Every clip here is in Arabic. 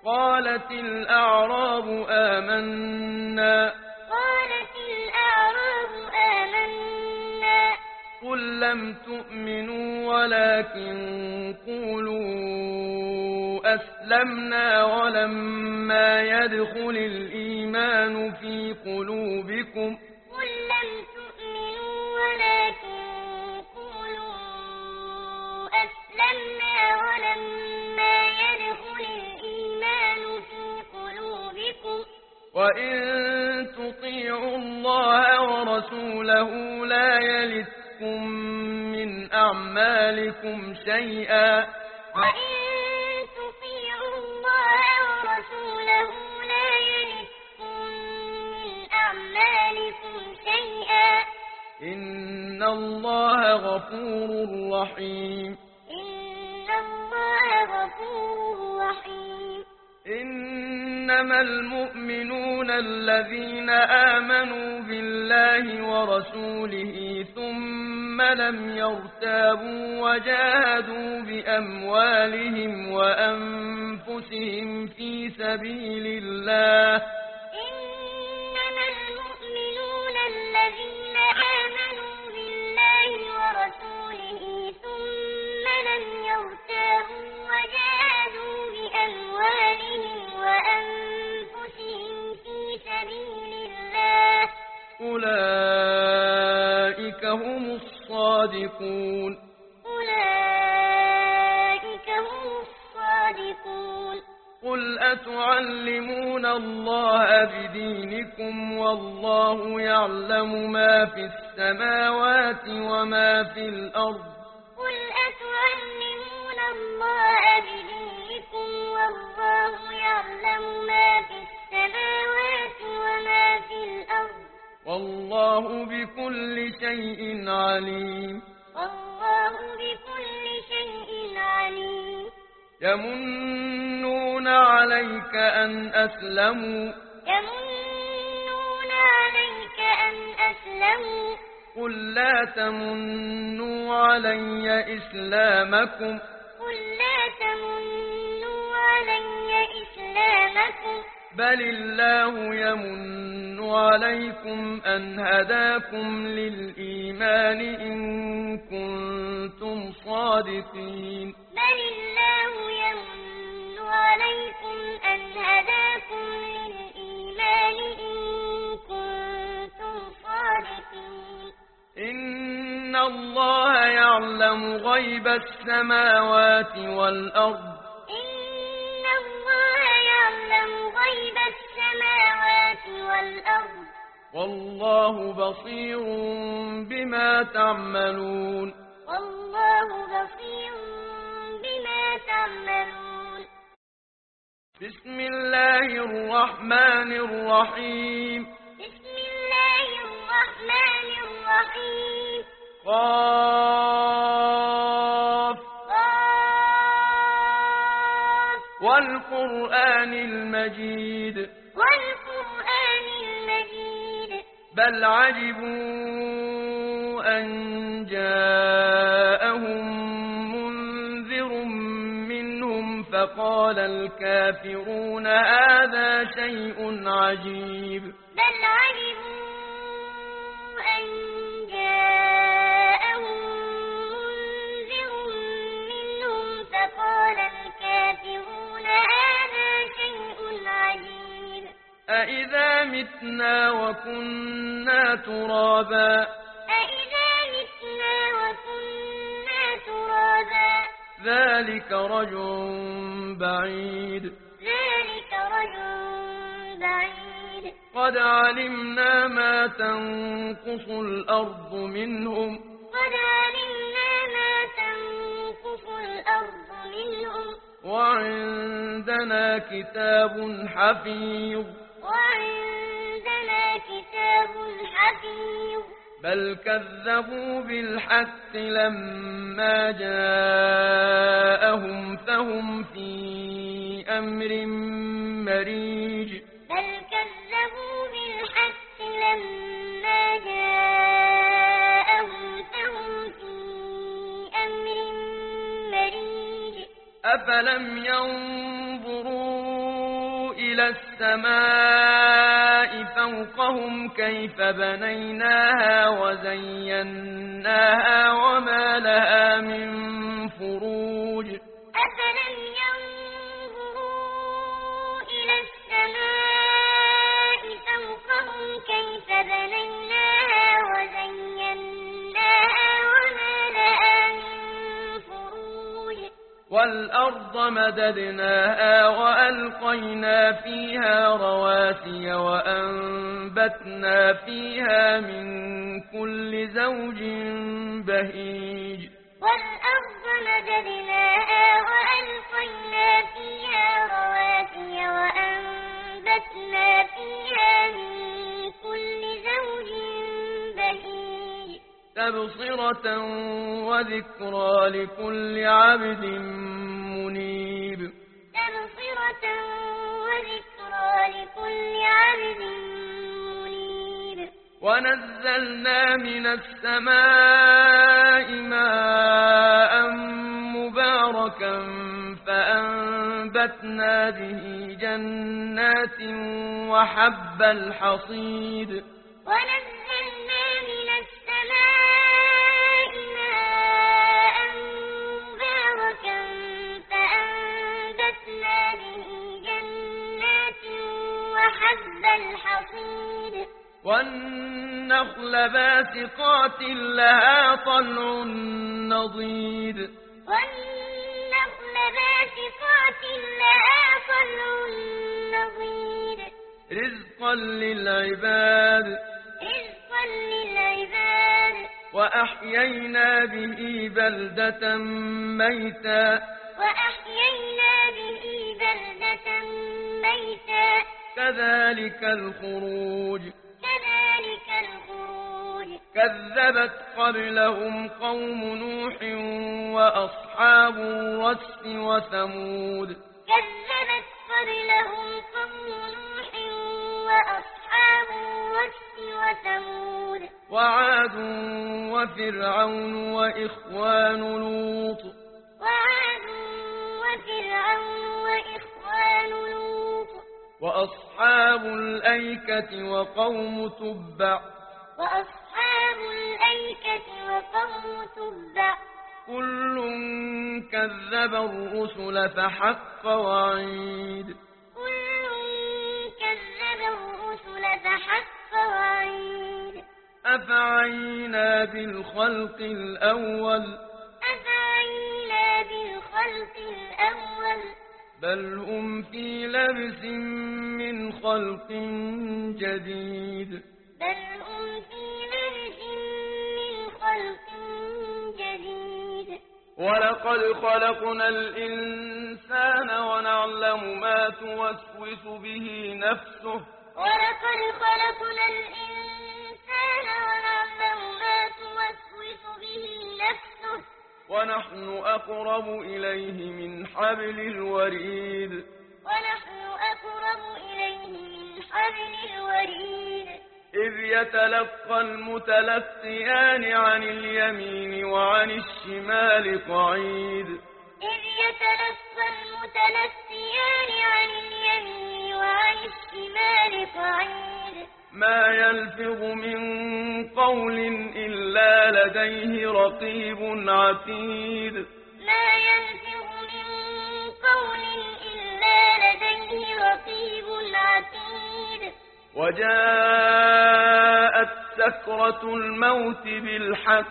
قالت الأعراب آمنا قل لم تؤمنوا ولكن قولوا أسلمنا ولما يدخل الإيمان في قلوبكم وإن تطيعوا الله ورسوله لا يلتكم من أعمالكم شيئا إن الله غفور رحيم إنما المؤمنون الذين آمنوا بالله ورسوله ثم لم يرتابوا وجاهدوا بأموالهم وأنفسهم في سبيل الله أولئك هم الصادقون قل أتعلمون الله بدينكم والله يعلم ما في السماوات وما في الأرض والله بكل شيء عليم يمنون عليك أن أسلموا قل لا تمنوا علي إسلامكم بل الله يمن عليكم أن هداكم للإيمان إن كنتم صادقين إن الله يعلم غيب السماوات والأرض والله بصير بما تعملون بسم الله الرحمن الرحيم قاف والقرآن المجيد بل عجبوا أن جاءهم منذر منهم فقال الكافرون هذا شيء عجيب أإذا متنا وكنا ترابا ذلك رجع بعيد قد علمنا ما تنقص الأرض منهم وعندنا كتاب حفيظ بل كذبوا بالحق لما جاءهم فهم في أمر مريج أفلم ينظروا إلى السماء فوقهم كيف بنيناها وزيناها وما لها من فروج أفلم ينظروا إلى السماء فوقهم كيف بنيناها وزيناها وما لها من فروج والأرض مددناها وألقينا فيها رواسي وأنبتنا فيها من كل زوج بهيج والأرض مددناها وألقينا فيها رواسي وأنبتنا فيها من كل زوج بهيج تبصرة وذكرى لكل عبد منيب تبصرة وذكرى لكل عبد منيب ونزلنا من السماء ماء مباركا فأنبتنا به جنات وحب الحصيد ونزلنا من السماء ماء مباركا فأنبتنا به جنات وحب الحصيد والنخل باسقات لها طلع نضيد والنخل باسقات لها طلع نضيد رزقا للعباد رزقا للعباد وأحيينا به بلدة ميتا وأحيينا به بلدة ميتا كذلك الخروج كذلك الخروج كذبت قبلهم قوم نوح وأصحاب الرس وثمود كذبت قبلهم قوم نوح وأصحاب الرس وثمود وعاد وفرعون وإخوان لوط وعاد وفرعون وإخوان لوط وأصحاب الأيكة وقوم تبع وأصحاب الأيكة وقوم تبع كل كذب الرسل فحق وعيد كل كذب الرسل فحق وعيد أفعينا بالخلق الأول أفعينا بالخلق الأول بل هم في لبس من خلق جديد بل هم في لبس من خلق جديد ولقد خلقنا الإنسان ونعلم ما توسوس به نفسه ولقد خلقنا الإنسان ونعلم ما توسوس به نفسه ونحن أقرب إليه من حبل الوريد ونحن أقرب إليه من حبل الوريد إذ يتلقى المتلقيان عن اليمين وعن الشمال قعيد إذ يتلقى المتلقيان عن اليمين وعن الشمال قعيد ما يلفظ من قول إلا لديه رقيب عتيد ما يلفظ من قول إلا لديه رقيب عتيد وجاءت سكرة الموت بالحق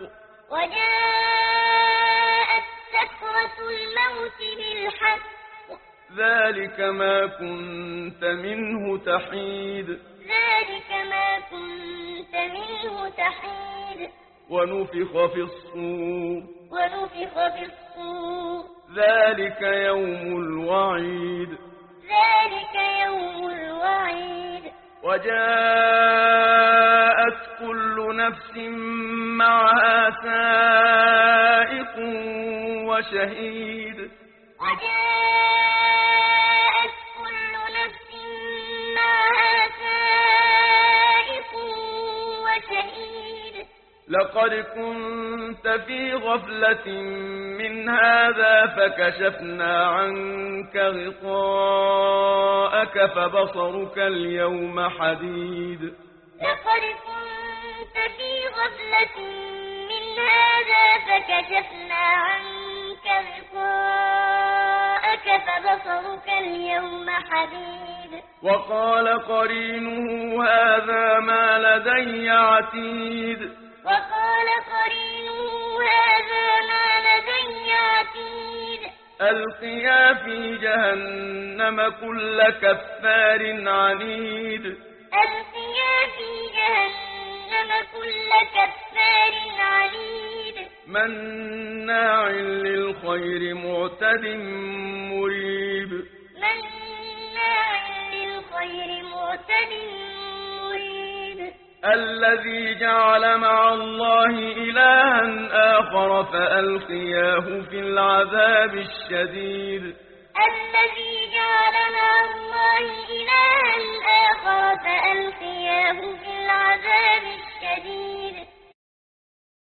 وجاءت سكرة الموت بالحق ذلك ما كنت منه تحيد ذلك ما كنت منه تحيد ونفخ في الصور ونفخ في الصور ذلك يوم الوعيد ذلك يوم الوعيد وجاءت كل نفس معها سائق وشهيد وجاءت كل نفس معها سائق وشهيد لقد كنت في غفلة من هذا فكشفنا عنك غطاءك لقاءك فبصرك اليوم حديد لقد كنت في غفلة من هذا فكشفنا عنك غطاءك فبصرك اليوم حديد وقال قرينه هذا ما لدي عتيد وقال قرينه هذا ما لدي عتيد ألقيا في جهنم كل كفار عنيد ألقيا في جهنم كل كفار عنيد مناع للخير معتد مريب مناع للخير معتد مريب الذي جعل مع الله إلها آخر فألقياه في العذاب الشديد الذي جعل